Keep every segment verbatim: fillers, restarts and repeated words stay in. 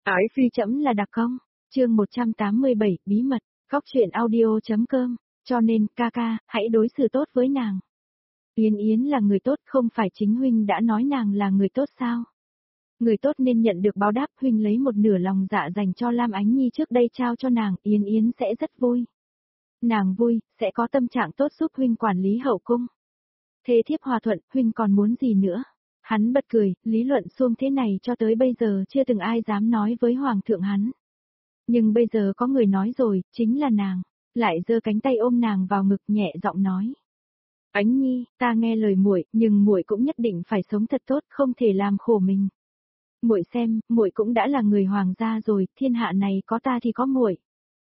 Ái phi chấm là đặc công, chương một trăm tám mươi bảy, bí mật, góc truyện audio.com, cho nên ca ca, hãy đối xử tốt với nàng. Yến Yến là người tốt, không phải chính huynh đã nói nàng là người tốt sao? Người tốt nên nhận được báo đáp, huynh lấy một nửa lòng dạ dành cho Lam Ánh Nhi trước đây trao cho nàng, Yến Yến sẽ rất vui. Nàng vui, sẽ có tâm trạng tốt giúp huynh quản lý hậu cung. Thế thiếp hòa thuận, huynh còn muốn gì nữa? Hắn bật cười, lý luận xuông thế này cho tới bây giờ chưa từng ai dám nói với hoàng thượng hắn. Nhưng bây giờ có người nói rồi, chính là nàng, lại giơ cánh tay ôm nàng vào ngực nhẹ giọng nói. Ánh Nhi, ta nghe lời muội, nhưng muội cũng nhất định phải sống thật tốt, không thể làm khổ mình. Muội xem, muội cũng đã là người hoàng gia rồi, thiên hạ này có ta thì có muội.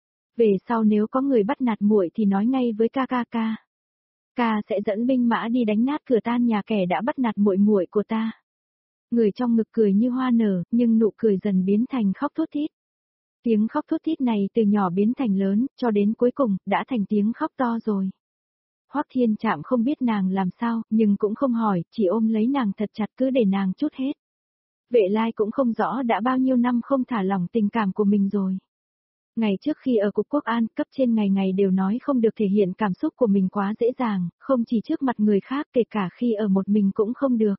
Về sau nếu có người bắt nạt muội thì nói ngay với ca ca ca. Ca sẽ dẫn binh mã đi đánh nát cửa tan nhà kẻ đã bắt nạt muội muội của ta. Người trong ngực cười như hoa nở, nhưng nụ cười dần biến thành khóc thút thít. Tiếng khóc thút thít này từ nhỏ biến thành lớn, cho đến cuối cùng, đã thành tiếng khóc to rồi. Hoắc Thiên Trạm không biết nàng làm sao, nhưng cũng không hỏi, chỉ ôm lấy nàng thật chặt cứ để nàng trút hết. Vệ Lai cũng không rõ đã bao nhiêu năm không thả lỏng tình cảm của mình rồi. Ngày trước khi ở Cục Quốc An, cấp trên ngày ngày đều nói không được thể hiện cảm xúc của mình quá dễ dàng, không chỉ trước mặt người khác kể cả khi ở một mình cũng không được.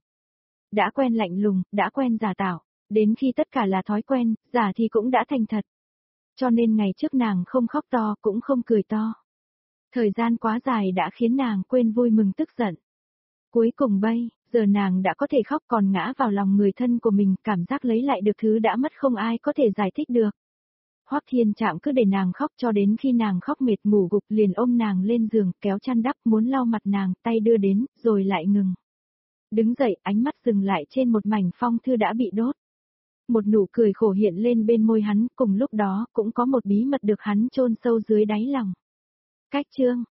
Đã quen lạnh lùng, đã quen giả tạo, đến khi tất cả là thói quen, giả thì cũng đã thành thật. Cho nên ngày trước nàng không khóc to cũng không cười to. Thời gian quá dài đã khiến nàng quên vui mừng tức giận. Cuối cùng bây, giờ nàng đã có thể khóc còn ngã vào lòng người thân của mình, cảm giác lấy lại được thứ đã mất không ai có thể giải thích được. Hoắc Thiên Trạm cứ để nàng khóc cho đến khi nàng khóc mệt ngủ gục liền ôm nàng lên giường, kéo chăn đắp muốn lau mặt nàng, tay đưa đến, rồi lại ngừng. Đứng dậy, ánh mắt dừng lại trên một mảnh phong thư đã bị đốt. Một nụ cười khổ hiện lên bên môi hắn, cùng lúc đó cũng có một bí mật được hắn chôn sâu dưới đáy lòng. Cách chương